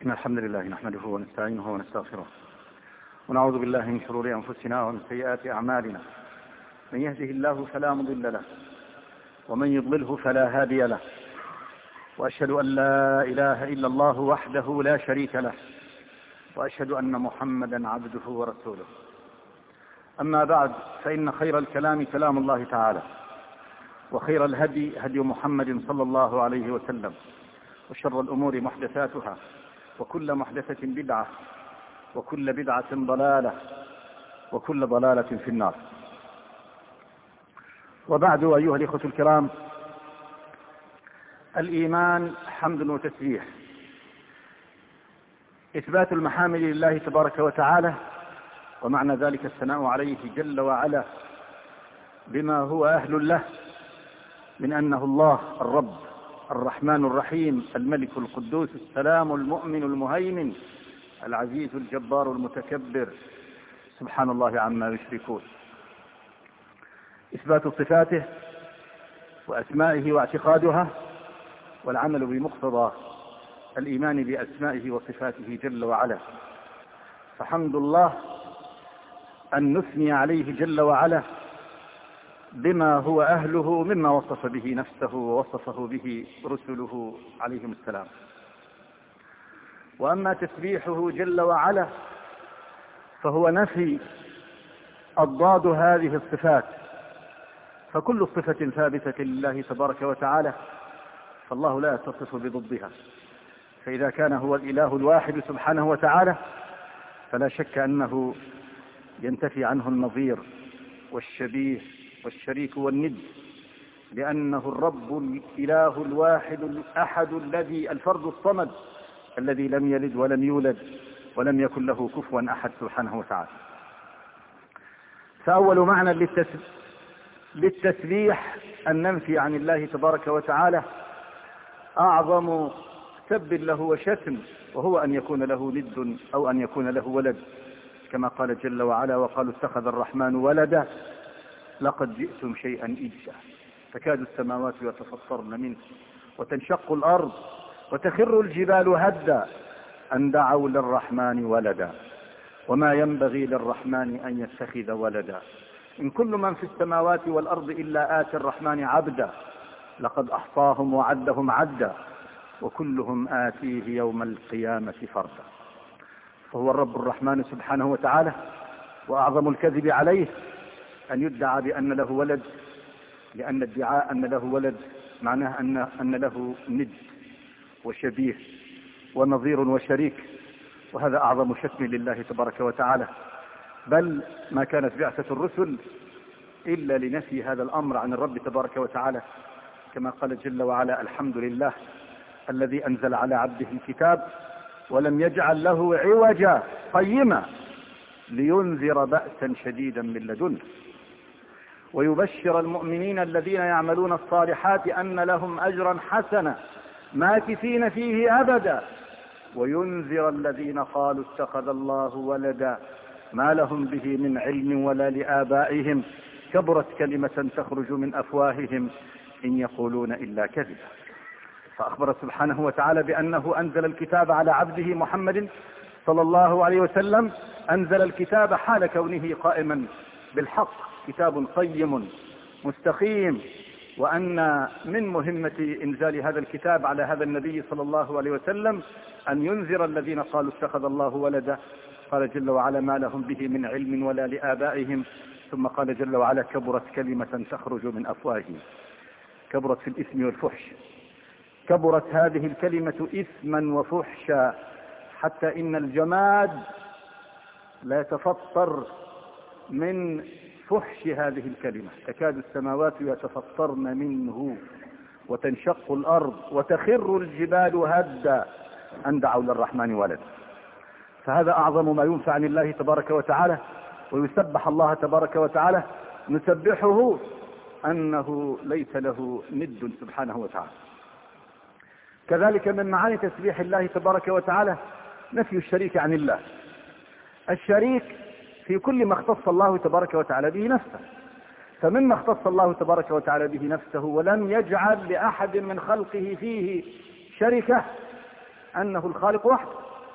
إن الحمد لله نحمده ونستعينه ونستغفره ونعوذ بالله من شرور أنفسنا ومن سيئات أعمالنا. من يهده الله فلا مضل له ومن يضلله فلا هادي له، وأشهد أن لا إله إلا الله وحده لا شريك له، وأشهد أن محمدا عبده ورسوله. أما بعد، فإن خير الكلام كلام الله تعالى، وخير الهدي هدي محمد صلى الله عليه وسلم، وشر الأمور محدثاتها، وكل محدثة بدعة، وكل بدعة ضلالة، وكل ضلالة في النار. وبعد، أيها الإخوة الكرام، الإيمان حمد وتسبيح، إثبات المحامد لله تبارك وتعالى، ومعنى ذلك الثناء عليه جل وعلا بما هو أهل له من أنه الله الرب الرحمن الرحيم الملك القدوس السلام المؤمن المهيمن العزيز الجبار المتكبر، سبحان الله عما يشركون. إثبات صفاته وأسمائه واعتقادها، والعمل بمقتضى الإيمان بأسمائه وصفاته جل وعلا. فحمد الله أن نثني عليه جل وعلا بما هو أهله مما وصف به نفسه ووصفه به رسله عليهم السلام. وأما تسبيحه جل وعلا فهو نفي أضداد هذه الصفات، فكل صفة ثابتة لله تبارك وتعالى فالله لا يتصف بضدها. فإذا كان هو الإله الواحد سبحانه وتعالى فلا شك أنه ينتفي عنه النظير والشبيه والشريك والند، لأنه الرب الإله الواحد الأحد الذي الفرد الصمد الذي لم يلد ولم يولد ولم يكن له كفوا أحد سبحانه وتعالى. فأول معنى للتسبيح أن ننفي عن الله تبارك وتعالى أعظم سب له وشتم، وهو أن يكون له ند أو أن يكون له ولد، كما قال جل وعلا: وقالوا اتخذ الرحمن ولدا لقد جئتم شيئا إجا تكاد السماوات يتفطرن منه وتنشق الأرض وتخر الجبال هدا أن دعوا للرحمن ولدا وما ينبغي للرحمن أن يتخذ ولدا إن كل من في السماوات والأرض إلا آتي الرحمن عبدا لقد أحصاهم وعدهم عدا وكلهم آتيه يوم القيامة فردا. فهو الرب الرحمن سبحانه وتعالى، وأعظم الكذب عليه أن يدعى بأن له ولد، لأن ادعاء أن له ولد معناه أن له ند وشبيه ونظير وشريك، وهذا أعظم شتم لله تبارك وتعالى. بل ما كانت بعثة الرسل إلا لنفي هذا الأمر عن الرب تبارك وتعالى، كما قال جل وعلا: الحمد لله الذي أنزل على عبده الكتاب ولم يجعل له عوجا قيما لينذر بأسا شديدا من لدنه ويبشر المؤمنين الذين يعملون الصالحات أن لهم أجرا حسنا ماكثين فيه أبدا وينذر الذين قالوا اتخذ الله ولدا ما لهم به من علم ولا لآبائهم كبرت كلمة تخرج من أفواههم إن يقولون إلا كذبا. فأخبر سبحانه وتعالى بأنه أنزل الكتاب على عبده محمد صلى الله عليه وسلم، أنزل الكتاب حال كونه قائما بالحق، كتاب قيم مستقيم، وأن من مهمة إنزال هذا الكتاب على هذا النبي صلى الله عليه وسلم أن ينذر الذين قالوا اتخذ الله ولدا. قال جل وعلا: ما لهم به من علم ولا لآبائهم. ثم قال جل وعلا: كبرت كلمة تخرج من أفواههم، كبرت في الإثم والفحش، كبرت هذه الكلمة إثما وفحشا حتى إن الجماد لا يتفطر من فحش هذه الكلمة، تكاد السماوات يتفطرن منه وتنشق الأرض وتخر الجبال هدا أن دعوا للرحمن ولدا. فهذا أعظم ما ينفع عن الله تبارك وتعالى، ويسبح الله تبارك وتعالى، نسبحه أنه ليس له ند سبحانه وتعالى. كذلك من معاني تسبيح الله تبارك وتعالى نفي الشريك عن الله. الشريك في كل ما اختص الله تبارك وتعالى به نفسه، فمما اختص الله تبارك وتعالى به نفسه ولم يجعل لأحد من خلقه فيه شركة أنه الخالق وحده،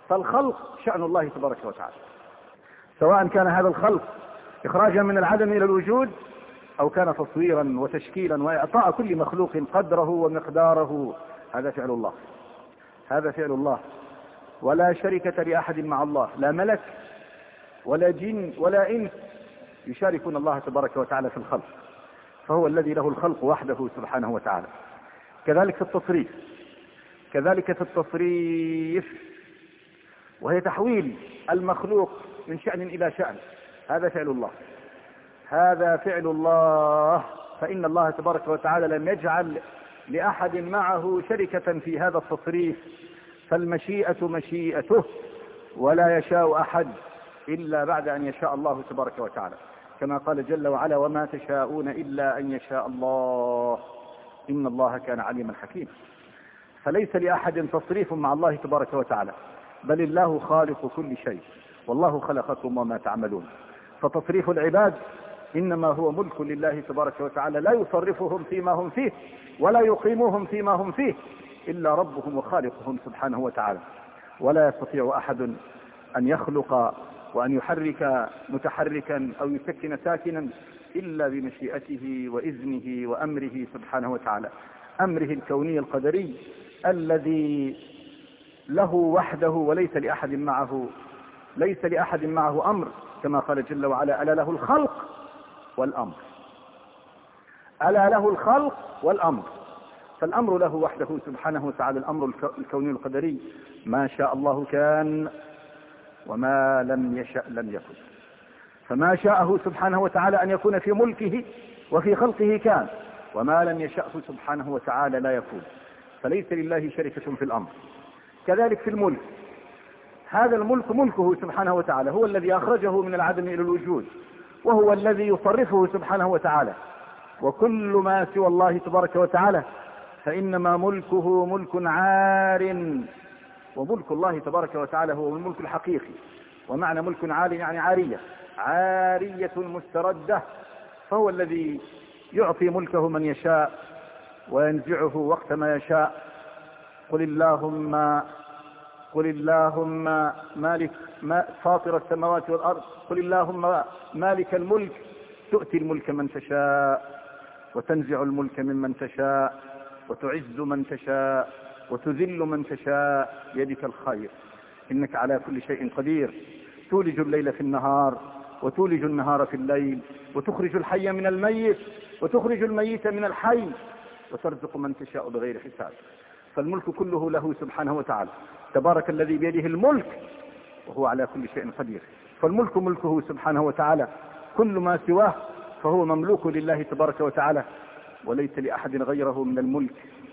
فالخلق شأن الله تبارك وتعالى، سواء كان هذا الخلق إخراجا من العدم إلى الوجود، أو كان تصويرا وتشكيلا وإعطاء كل مخلوق قدره ومقداره. هذا فعل الله، هذا فعل الله، ولا شركة لأحد مع الله، لا ملك ولا جن ولا إنس يشاركون الله تبارك وتعالى في الخلق، فهو الذي له الخلق وحده سبحانه وتعالى. كذلك في التصريف، كذلك في التصريف، وهي تحويل المخلوق من شأن إلى شأن، هذا فعل الله، هذا فعل الله. فإن الله تبارك وتعالى لم يجعل لأحد معه شركة في هذا التصريف، فالمشيئة مشيئته، ولا يشاء أحد إلا بعد أن يشاء الله تبارك وتعالى، كما قال جل وعلا: وما تشاءون إلا أن يشاء الله إن الله كان عليما حكيما. فليس لأحد تصريف مع الله تبارك وتعالى، بل الله خالق كل شيء، والله خلقكم وما تعملون. فتصريف العباد إنما هو ملك لله تبارك وتعالى، لا يصرفهم فيما هم فيه ولا يقيموهم فيما هم فيه إلا ربهم وخالقهم سبحانه وتعالى. ولا يستطيع أحد أن يخلق وأن يحرك متحركا أو يسكن ساكنا إلا بمشيئته وإذنه وأمره سبحانه وتعالى، أمره الكوني القدري الذي له وحده وليس لأحد معه، ليس لأحد معه أمر، كما قال جل وعلا: ألا له الخلق والأمر، ألا له الخلق والأمر. فالأمر له وحده سبحانه وتعالى، الأمر الكوني القدري، ما شاء الله كان وما لم يشأ لم يكن. فما شاءه سبحانه وتعالى أن يكون في ملكه وفي خلقه كان، وما لم يشأه سبحانه وتعالى لا يكون. فليس لله شركة في الأمر. كذلك في الملك، هذا الملك ملكه سبحانه وتعالى، هو الذي أخرجه من العدم إلى الوجود، وهو الذي يصرفه سبحانه وتعالى. وكل ما سوى الله تبارك وتعالى فإنما ملكه ملك عار، وملك الله تبارك وتعالى هو الملك الحقيقي. ومعنى ملك عار يعني عارية، عارية مستردة، فهو الذي يعطي ملكه من يشاء وينزعه وقت ما يشاء. قل اللهم مالك فاطر السماوات والأرض، قل اللهم مالك الملك تؤتي الملك من تشاء وتنزع الملك ممن تشاء وتعز من تشاء وتذل من تشاء بيدك الخير إنك على كل شيء قدير. تولج الليل في النهار وتولج النهار في الليل، وتخرج الحي من الميت وتخرج الميت من الحي، وترزق من تشاء بغير حساب. فالملك كله له سبحانه وتعالى، تبارك الذي بيده الملك وهو على كل شيء قدير. فالملك ملكه سبحانه وتعالى، كل ما سواه فهو مملوك لله تبارك وتعالى، وليس لأحد غيره من الملك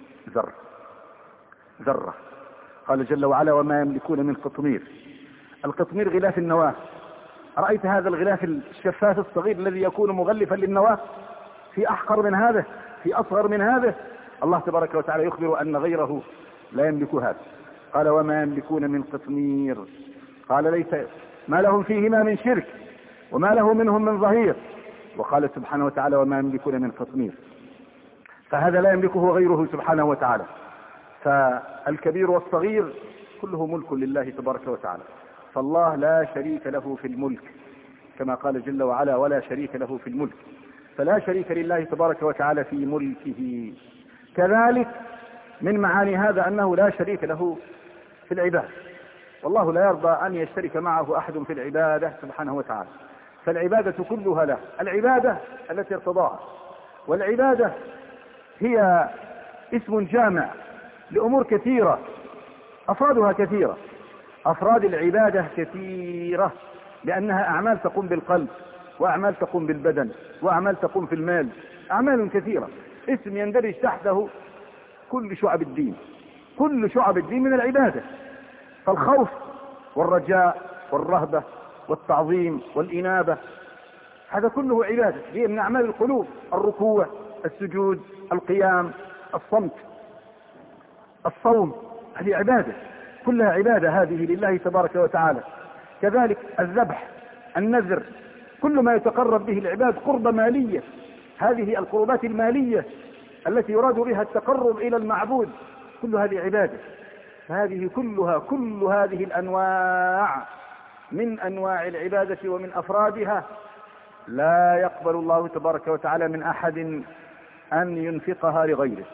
ذرة. قال جل وعلا: وما يملكون من قطمير. القطمير غلاف النواة. رأيت هذا الغلاف الشفاف الصغير الذي يكون مغلفا للنواة؟ في أحقر من هذا، في أصغر من هذا. الله تبارك وتعالى يخبر أن غيره لا يملك هذا. قال: وما يملكون من قطمير. قال: ليس ما لهم فيهما من شرك وما له منهم من ظهير. وقال سبحانه وتعالى: وما يملكون من قطمير. فهذا لا يملكه غيره سبحانه وتعالى. فالكبير والصغير كله ملك لله تبارك وتعالى. فالله لا شريك له في الملك، كما قال جل وعلا: ولا شريك له في الملك. فلا شريك لله تبارك وتعالى في ملكه. كذلك من معاني هذا أنه لا شريك له في العبادة، والله لا يرضى أن يشترك معه أحد في العبادة سبحانه وتعالى. فالعبادة كلها له، العبادة التي ارتضاها. والعبادة هي اسم جامع لأمور كثيرة، أفرادها كثيرة. أفراد العبادة كثيرة، لأنها أعمال تقوم بالقلب، وأعمال تقوم بالبدن، وأعمال تقوم في المال، أعمال كثيرة. اسم يندرج تحته كل شعب الدين، كل شعب الدين من العبادة. فالخوف والرجاء والرهبة والتعظيم والإنابة هذا كله عبادة، هي من أعمال القلوب. الركوع، السجود، القيام، الصمت، الصوم، هذه عبادة، كلها عبادة هذه لله تبارك وتعالى. كذلك الذبح، النذر، كل ما يتقرب به العباد قربة مالية، هذه القربات المالية التي يراد بها التقرب إلى المعبود، كل هذه عبادة. فهذه كلها كل هذه الأنواع من أنواع العبادة ومن أفرادها لا يقبل الله تبارك وتعالى من أحد أن ينفقها لغيره،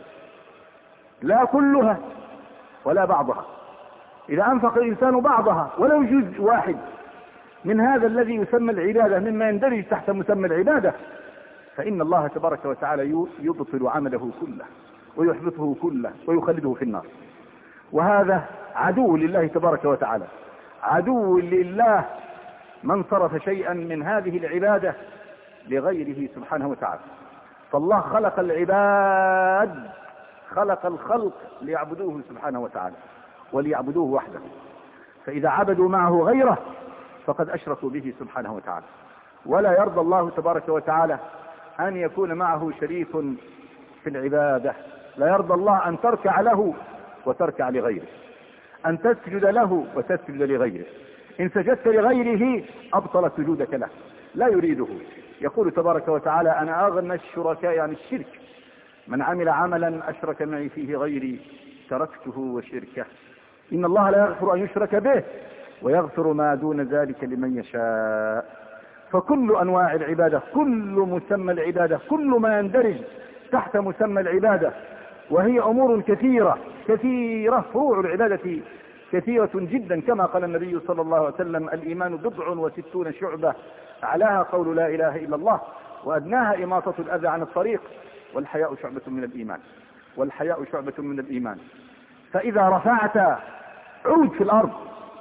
لا كلها ولا بعضها. إذا أنفق الإنسان بعضها ولو جزء واحد من هذا الذي يسمى العبادة مما يندرج تحت مسمى العبادة، فإن الله تبارك وتعالى يبطل عمله كله ويحبطه كله ويخلده في النار. وهذا عدو لله تبارك وتعالى، عدو لله من صرف شيئا من هذه العبادة لغيره سبحانه وتعالى. فالله خلق العباد، خلق الخلق ليعبدوه سبحانه وتعالى وليعبدوه وحده، فإذا عبدوا معه غيره فقد أشركوا به سبحانه وتعالى. ولا يرضى الله تبارك وتعالى أن يكون معه شريك في العبادة. لا يرضى الله أن تركع له وتركع لغيره، أن تسجد له وتسجد لغيره. إن سجدت لغيره أبطل سجودك له، لا يريده. يقول تبارك وتعالى: أنا أغنى الشركاء عن الشرك، من عمل عملا أشرك معي فيه غيري تركته وشركه. إن الله لا يغفر أن يشرك به ويغفر ما دون ذلك لمن يشاء. فكل أنواع العبادة، كل مسمى العبادة، كل ما يندرج تحت مسمى العبادة، وهي أمور كثيرة كثيرة، فروع العبادة كثيرة جدا، كما قال النبي صلى الله عليه وسلم: الإيمان 69 شعبة، أعلاها قول لا إله إلا الله، وأدناها إماطة الأذى عن الطريق، والحياء شعبة من الإيمان، والحياء شعبة من الإيمان. فإذا رفعت عود في الأرض،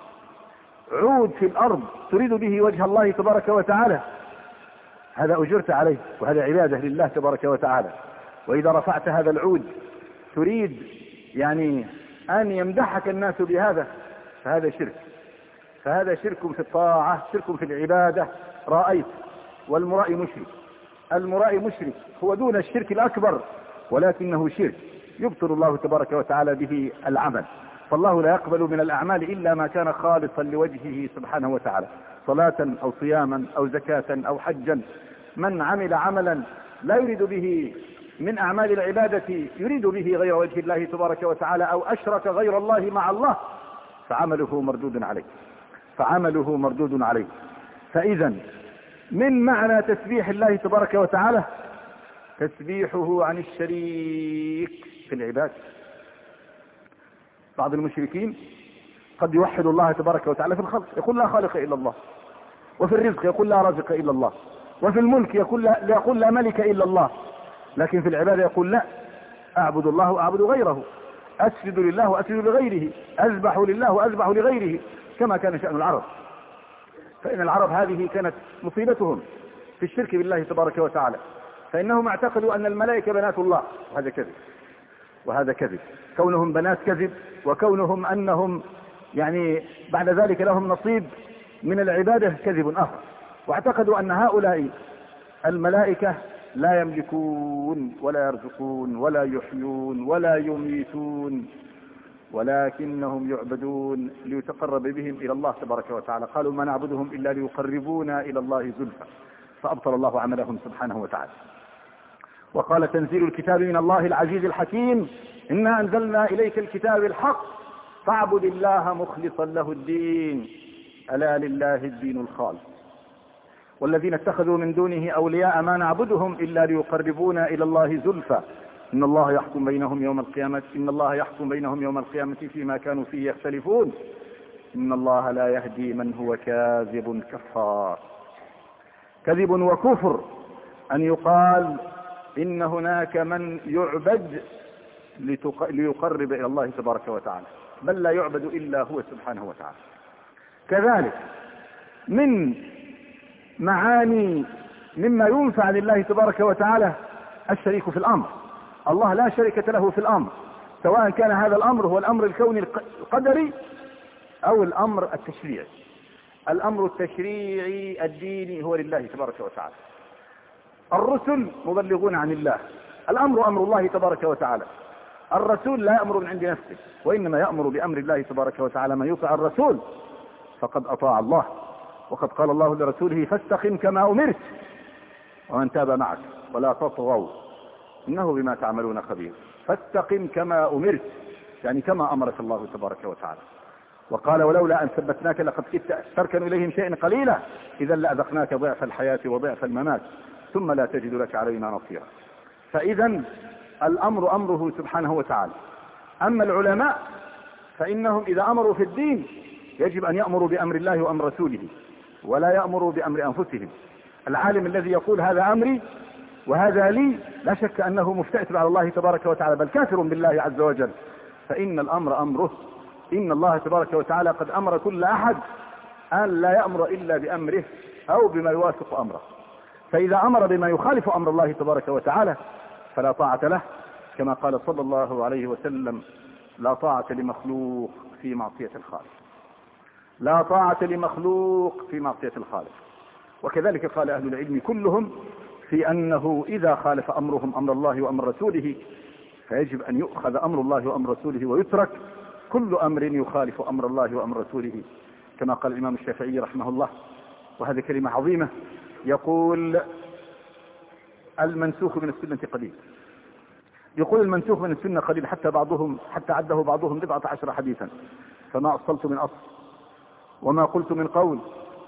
عود في الأرض تريد به وجه الله تبارك وتعالى، هذا أجرت عليه، وهذا عبادة لله تبارك وتعالى. وإذا رفعت هذا العود تريد يعني أن يمدحك الناس بهذا، فهذا شرك، فهذا شرك في الطاعة، شرك في العبادة. رأيت، والمرائي مشرك، المرائي مشرك، هو دون الشرك الأكبر ولكنه شرك يبطل الله تبارك وتعالى به العمل. فالله لا يقبل من الأعمال إلا ما كان خالصا لوجهه سبحانه وتعالى، صلاة أو صياما أو زكاة أو حجا. من عمل عملا لا يريد به من أعمال العبادة، يريد به غير وجه الله تبارك وتعالى، أو أشرك غير الله مع الله، فعمله مردود عليه، فعمله مردود عليه. فإذا من معنى تسبيح الله تبارك وتعالى تسبيحه عن الشريك في العباد. بعض المشركين قد يوحد الله تبارك وتعالى في الخلق، يقول لا خالق إلا الله، وفي الرزق يقول لا رازق إلا الله، وفي الملك يقول لا ملك إلا الله، لكن في العبادة يقول لا، أعبد الله وأعبد غيره، أسجد لله وأسجد لغيره، أذبح لله وأذبح لغيره، كما كان شأن العرب. فإن العرب هذه كانت مصيبتهم في الشرك بالله تبارك وتعالى، فإنهم اعتقدوا أن الملائكة بنات الله، وهذا كذب، وهذا كذب. كونهم بنات كذب، وكونهم أنهم يعني بعد ذلك لهم نصيب من العبادة كذب آخر. واعتقدوا أن هؤلاء الملائكة لا يملكون ولا يرزقون ولا يحيون ولا يميتون، ولكنهم يعبدون ليتقرب بهم إلى الله تبارك وتعالى. قالوا ما نعبدهم إلا ليقربونا إلى الله زلفى، فأبطل الله عملهم سبحانه وتعالى. وقال تنزيل الكتاب من الله العزيز الحكيم: إنا أنزلنا إليك الكتاب الحق فاعبد الله مخلصا له الدين ألا لله الدين الخالص والذين اتخذوا من دونه أولياء ما نعبدهم إلا ليقربونا إلى الله زلفى إن الله يحكم بينهم يوم القيامة فيما كانوا فيه يختلفون إن الله لا يهدي من هو كاذب كفار. كذب وكفر أن يقال إن هناك من يعبد ليقرب إلى الله تبارك وتعالى، بل لا يعبد إلا هو سبحانه وتعالى. كذلك من معاني مما ينفع لله تبارك وتعالى الشريك في الأمر. الله لا شركة له في الأمر، سواء كان هذا الأمر هو الأمر الكوني القدري أو الأمر التشريعي. الأمر التشريعي الديني هو لله تبارك وتعالى. الرسل مبلغون عن الله، الأمر أمر الله تبارك وتعالى. الرسول لا يأمر من عند نفسه، وإنما يأمر بأمر الله تبارك وتعالى. من يطع الرسول فقد أطاع الله، وقد قال الله لرسوله فاستقم كما أمرت ومن تاب معك ولا تطغوا إنه بما تعملون خبير. فاستقم كما أمرت، يعني كما أمرك الله تبارك وتعالى. وقال ولولا أن ثبتناك لقد كدت تركن إليهم شيئا قليلا إذا لأذقناك ضعف الحياة وضعف الممات ثم لا تجد لك علينا نصيرا. فإذا الأمر أمره سبحانه وتعالى. أما العلماء فإنهم إذا أمروا في الدين يجب أن يأمروا بأمر الله وأمر رسوله ولا يأمروا بأمر أنفسهم. العالم الذي يقول هذا أمري وهذا لي لا شك أنه مفتئت على الله تبارك وتعالى بل كافر بالله عز وجل، فإن الأمر أمره. إن الله تبارك وتعالى قد أمر كل أحد أن لا يأمر إلا بأمره أو بما يوافق أمره، فإذا أمر بما يخالف أمر الله تبارك وتعالى فلا طاعة له، كما قال صلى الله عليه وسلم لا طاعة لمخلوق في معصية الخالق. لا طاعة لمخلوق في معصية الخالق. وكذلك قال أهل العلم كلهم في أنه إذا خالف أمرهم أمر الله وأمر رسوله فيجب أن يؤخذ أمر الله وأمر رسوله ويترك كل أمر يخالف أمر الله وأمر رسوله، كما قال الإمام الشافعي رحمه الله، وهذه كلمة عظيمة، يقول المنسوخ من السنة قليل. يقول المنسوخ من السنة قليل حتى عده بعضهم 17 حديثا، فما أصلت من أصل وما قلت من قول،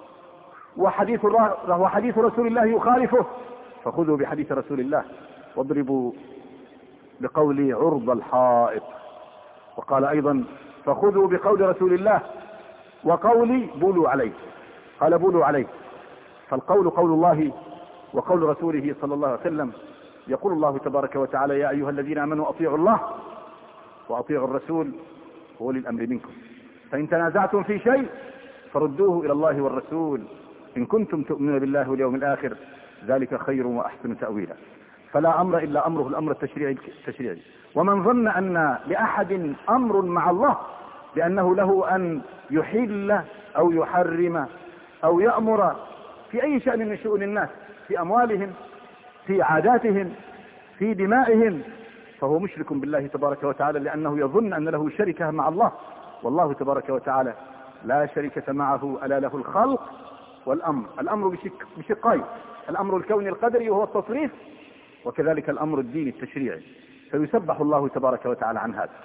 وحديث رسول الله يخالفه فخذوا بحديث رسول الله واضربوا بقولي عرض الحائط. وقال أيضا فخذوا بقول رسول الله وقولي بولوا عليه. قال بولوا عليه، فالقول قول الله وقول رسوله صلى الله عليه وسلم. يقول الله تبارك وتعالى يا أيها الذين آمنوا أطيعوا الله وأطيعوا الرسول وأولي الأمر منكم فإن تنازعتم في شيء فردوه إلى الله والرسول إن كنتم تؤمنون بالله واليوم الآخر ذلك خير وأحسن تأويلا. فلا أمر إلا أمره الأمر التشريعي. ومن ظن أن لأحد أمر مع الله بأنه له أن يحل أو يحرم أو يأمر في أي شأن من شؤون الناس، في أموالهم، في عاداتهم، في دمائهم، فهو مشرك بالله تبارك وتعالى، لأنه يظن أن له شركة مع الله، والله تبارك وتعالى لا شركة معه، ألا له الخلق والأمر. الأمر بشقين، الأمر الكوني القدري وهو التصريف، وكذلك الأمر الديني التشريعي، فيسبح الله تبارك وتعالى عن هذا.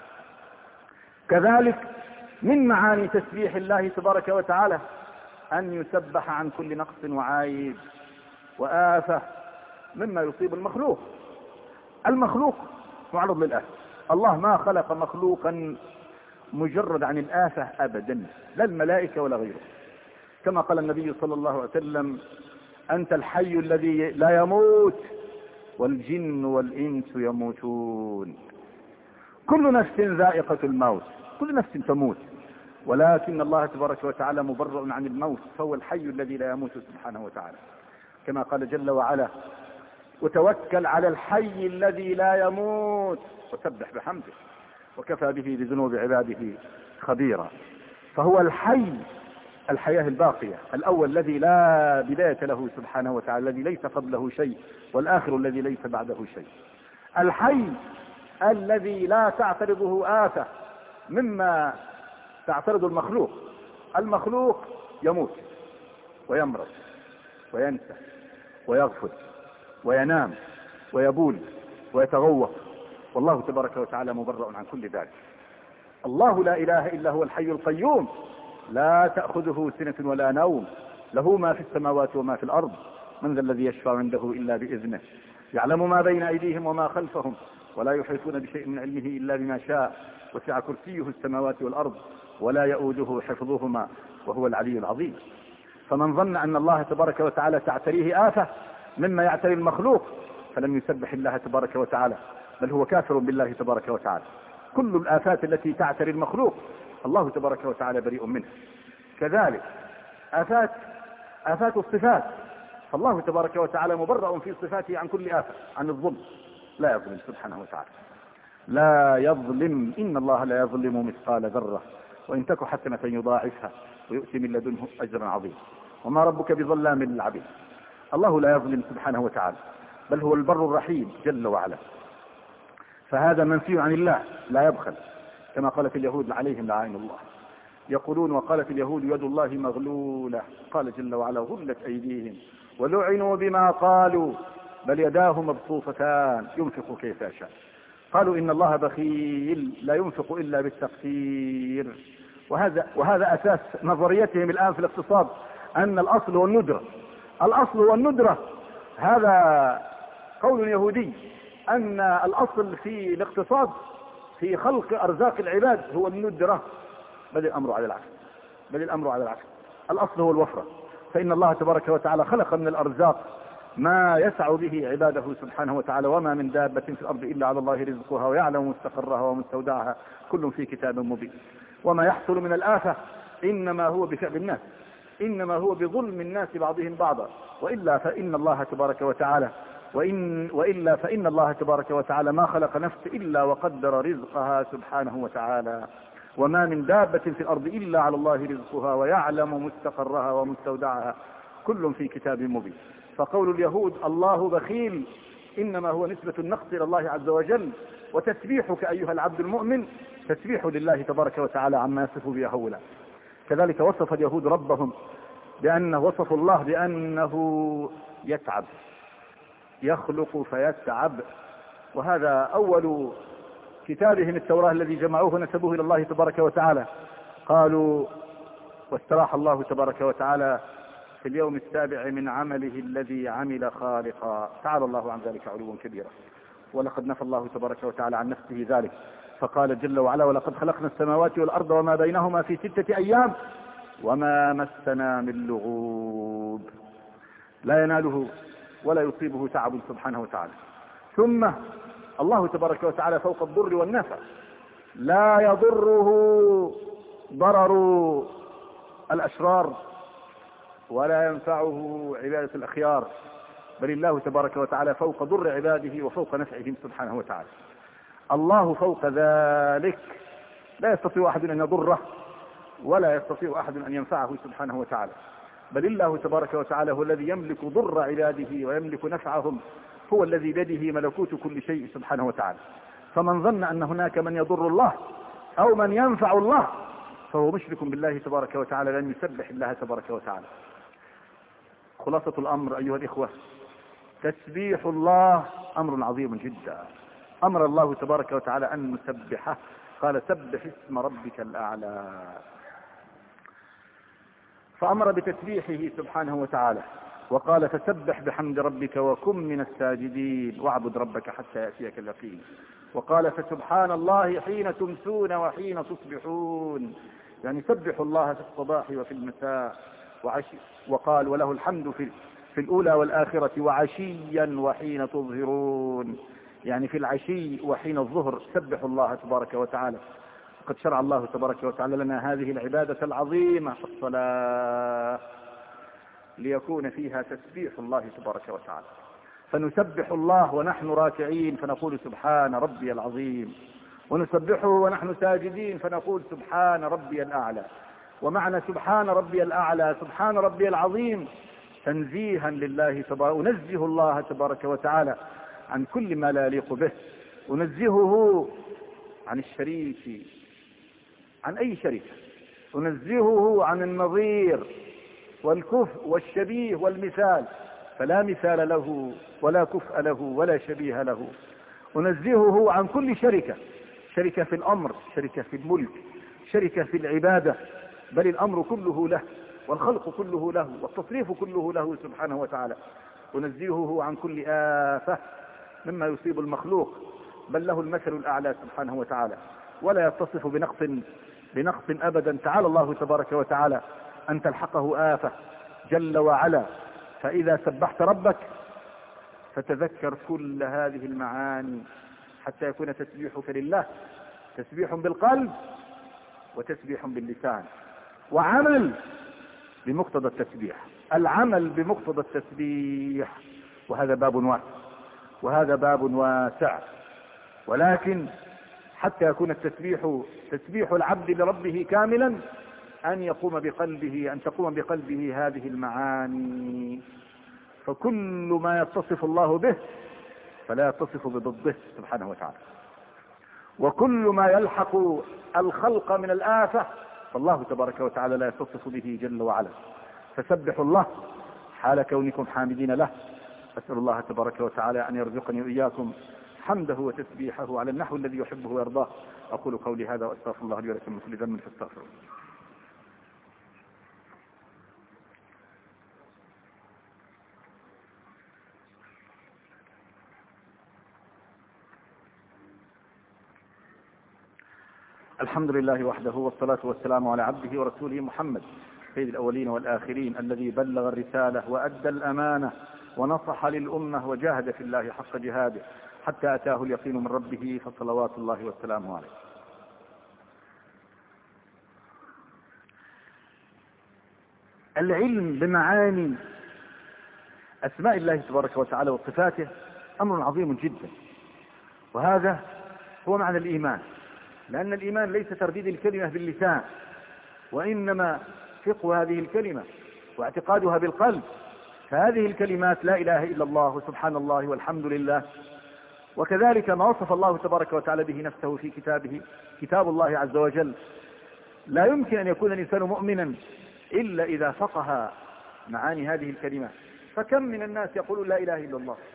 كذلك من معاني تسبيح الله تبارك وتعالى أن يسبح عن كل نقص وعيب وآفة مما يصيب المخلوق. المخلوق معرض للآفة، الله ما خلق مخلوقا مجرد عن الآفة أبدا، لا الملائكة ولا غيره، كما قال النبي صلى الله عليه وسلم أنت الحي الذي لا يموت والجن والإنس يموتون. كل نفس ذائقة الموت، كل نفس تموت، ولكن الله تبارك وتعالى مبرئ عن الموت، فهو الحي الذي لا يموت سبحانه وتعالى، كما قال جل وعلا وتوكل على الحي الذي لا يموت وسبح بحمده وكفى به بذنوب عباده خبيرا. فهو الحي، الحياة الباقية، الأول الذي لا بداية له سبحانه وتعالى، الذي ليس قبله شيء، والآخر الذي ليس بعده شيء. الحي الذي لا تعترضه آفة مما تعترض المخلوق. المخلوق يموت ويمرض وينسى ويغفل وينام ويبول ويتغوط، والله تبارك وتعالى مبرئ عن كل ذلك. الله لا إله إلا هو الحي القيوم لا تأخذه سنة ولا نوم، له ما في السماوات وما في الأرض، من ذا الذي يشفع عنده إلا بإذنه، يعلم ما بين أيديهم وما خلفهم ولا يحيطون بشيء من علمه إلا بما شاء، وسع كرسيه السماوات والأرض ولا يؤوده حفظهما وهو العلي العظيم. فمن ظن أن الله تبارك وتعالى تعتريه آفة مما يعتري المخلوق فلم يسبح الله تبارك وتعالى، بل هو كافر بالله تبارك وتعالى. كل الآفات التي تعتري المخلوق الله تبارك وتعالى بريء منها. كذلك آفات الصفات، فالله تبارك وتعالى مبرأ في صفاته عن كل آفة، عن الظلم، لا يظلم سبحانه وتعالى، لا يظلم، إن الله لا يظلم مثقال ذرة وإن تك حسنة يضاعفها ويؤتي من لدنه أجرا عظيما وما ربك بظلام للعبيد. الله لا يظلم سبحانه وتعالى، بل هو البر الرحيم جل وعلا، فهذا منفي عن الله، لا يبخل، كما قالت اليهود عليهم لعائن الله. يقولون وقالت اليهود يد الله مغلولة، قال جل وعلا غلت أيديهم ولعنوا بما قالوا بل يداه مبسوطتان ينفق كيف يشاء. قالوا إن الله بخيل لا ينفق إلا بالتقتير. وهذا أساس نظريتهم الآن في الاقتصاد، أن الأصل هو الندرة. الأصل هو الندرة، هذا قول يهودي، أن الأصل في الاقتصاد في خلق أرزاق العباد هو الندرة، بل الأمر على العكس. الأصل هو الوفرة، فإن الله تبارك وتعالى خلق من الأرزاق ما يسع به عباده سبحانه وتعالى. وما من دابة في الأرض إلا على الله رزقها ويعلم مستقرها ومستودعها كل في كتاب مبين. وما يحصل من الآفة إنما هو بفعل الناس، إنما هو بظلم الناس بعضهم بعضا، وإلا فإن الله تبارك وتعالى ما خلق نفس إلا وقدر رزقها سبحانه وتعالى. وما من دابة في الأرض إلا على الله رزقها ويعلم مستقرها ومستودعها كل في كتاب مبين. فقول اليهود الله بخيل إنما هو نسبة النقص إلى الله عز وجل، وتسبيحك أيها العبد المؤمن تسبيح لله تبارك وتعالى عما يصف به هؤلاء. كذلك وصف اليهود ربهم وصفوا الله بأنه يتعب، يخلق فيتعب. وهذا أول كتابهم التوراة الذي جمعوه نسبوه إلى الله تبارك وتعالى. قالوا واستراح الله تبارك وتعالى في اليوم السابع من عمله الذي عمل خالقا. تعالى الله عن ذلك علوا كبيرا. ولقد نفى الله تبارك وتعالى عن نفسه ذلك، فقال جل وعلا ولقد خلقنا السماوات والأرض وما بينهما في 6 أيام وما مسنا من لغوب. لا يناله ولا يصيبه تعب سبحانه وتعالى. ثم الله تبارك وتعالى فوق الضر والنفع، لا يضره ضرر الأشرار ولا ينفعه عبادة الأخيار، بل الله تبارك وتعالى فوق ضر عباده وفوق نفعهم سبحانه وتعالى. الله فوق ذلك، لا يستطيع أحد أن يضره ولا يستطيع أحد أن ينفعه سبحانه وتعالى، بل الله تبارك وتعالى هو الذي يملك ضر عباده ويملك نفعهم، هو الذي بيده ملكوت كل شيء سبحانه وتعالى. فمن ظن أن هناك من يضر الله أو من ينفع الله فهو مشرك بالله تبارك وتعالى، لن يسبح الله تبارك وتعالى. خلاصة الأمر أيها الإخوة، تسبيح الله أمر عظيم جدا. أمر الله تبارك وتعالى أن نسبحه، قال سبح اسم ربك الأعلى، فأمر بتسبيحه سبحانه وتعالى، وقال فسبح بحمد ربك وكن من الساجدين واعبد ربك حتى يأتيك اليقين. وقال فسبحان الله حين تمسون وحين تصبحون، يعني سبحوا الله في الصباح وفي المساء وعشي. وقال وله الحمد في الأولى والآخرة وعشيا وحين تظهرون، يعني في العشي وحين الظهر سبحوا الله تبارك وتعالى. قد شرع الله تبارك وتعالى لنا هذه العبادة العظيمة الصلاة ليكون فيها تسبيح الله تبارك وتعالى، فنسبح الله ونحن راكعين فنقول سبحان ربي العظيم، ونسبحه ونحن ساجدين فنقول سبحان ربي الأعلى. ومعنى سبحان ربي الأعلى سبحان ربي العظيم تنزيها لله تبارك، أنزه الله تبارك وتعالى عن كل ما لا يليق به، أنزهه عن الشريك، عن أي شريك، أنزهه عن النظير والكفء والشبيه والمثال، فلا مثال له ولا كفء له ولا شبيه له. أنزهه عن كل شركة، شركة في الأمر، شركة في الملك، شركة في العبادة، بل الأمر كله له والخلق كله له والتصريف كله له سبحانه وتعالى. أنزهه عن كل آفة مما يصيب المخلوق، بل له المثل الأعلى سبحانه وتعالى، ولا يتصف بنقص أبدا. تعالى الله تبارك وتعالى أن تلحقه آفة جل وعلا. فإذا سبحت ربك فتذكر كل هذه المعاني حتى يكون تسبيحك لله تسبيح بالقلب وتسبيح باللسان وعمل بمقتضى التسبيح، العمل بمقتضى التسبيح. وهذا باب واسع، ولكن حتى يكون التسبيح تسبيح العبد لربه كاملا أن تقوم بقلبه هذه المعاني. فكل ما يتصف الله به فلا يتصف بضده سبحانه وتعالى، وكل ما يلحق الخلق من الآفة فالله تبارك وتعالى لا يتصف به جل وعلا. فسبحوا الله حال كونكم حامدين له. أسأل الله تبارك وتعالى أن يرزقني وإياكم حمده وتسبيحه على النحو الذي يحبه ويرضاه. أقول قولي هذا وأستغفر الله لي ولكم من كل ذنب فاستغفروه. الحمد لله وحده، والصلاة والسلام على عبده ورسوله محمد سيد الأولين والآخرين، الذي بلغ الرسالة وأدى الأمانة ونصح للأمة وجاهد في الله حق جهاده حتى أتاه اليقين من ربه، فصلوات الله والسلام عليه. العلم بمعاني أسماء الله تبارك وتعالى وصفاته أمر عظيم جدا، وهذا هو معنى الإيمان، لأن الإيمان ليس ترديد الكلمة باللسان، وإنما فقه هذه الكلمة واعتقادها بالقلب. فهذه الكلمات لا إله إلا الله وسبحان الله والحمد لله، وكذلك ما وصف الله تبارك وتعالى به نفسه في كتابه، كتاب الله عز وجل. لا يمكن أن يكون الإنسان مؤمنا إلا إذا فقه معاني هذه الكلمات. فكم من الناس يقول لا إله إلا الله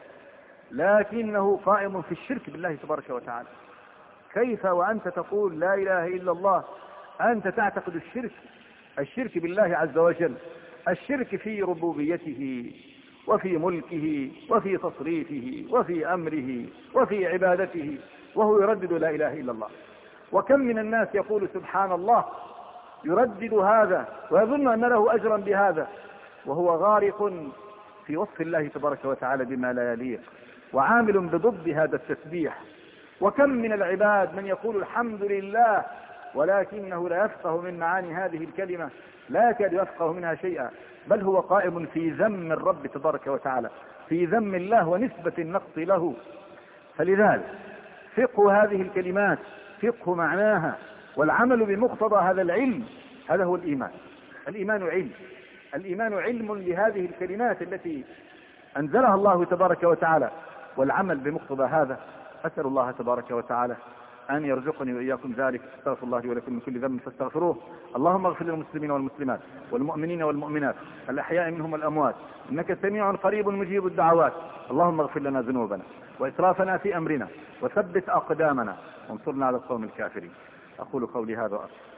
لكنه قائم في الشرك بالله تبارك وتعالى. كيف وأنت تقول لا إله إلا الله أنت تعتقد الشرك بالله عز وجل، الشرك في ربوبيته وفي ملكه وفي تصريفه وفي أمره وفي عبادته، وهو يردد لا إله إلا الله. وكم من الناس يقول سبحان الله، يردد هذا ويظن أن له أجرا بهذا، وهو غارق في وصف الله تبارك وتعالى بما لا يليق، وعامل بضد هذا التسبيح. وكم من العباد من يقول الحمد لله ولكنه لا يفقه من معاني هذه الكلمة، لا يكاد يفقه منها شيئا، بل هو قائم في ذم الرب تبارك وتعالى، في ذم الله ونسبة النقص له. فلذلك فقه هذه الكلمات، فقه معناها والعمل بمقتضى هذا العلم، هذا هو الإيمان. الإيمان علم، الإيمان علم لهذه الكلمات التي أنزلها الله تبارك وتعالى، والعمل بمقتضى هذا. أسأل الله تبارك وتعالى أن يرزقني وإياكم ذلك. استغفر الله لي ولكم من كل ذنب فاستغفروه. اللهم اغفر للمسلمين والمسلمات والمؤمنين والمؤمنات الأحياء منهم والأموات، إنك سميع قريب مجيب الدعوات. اللهم اغفر لنا ذنوبنا وإسرافنا في أمرنا، وثبت أقدامنا، وانصرنا على القوم الكافرين. أقول قولي هذا وأستغفر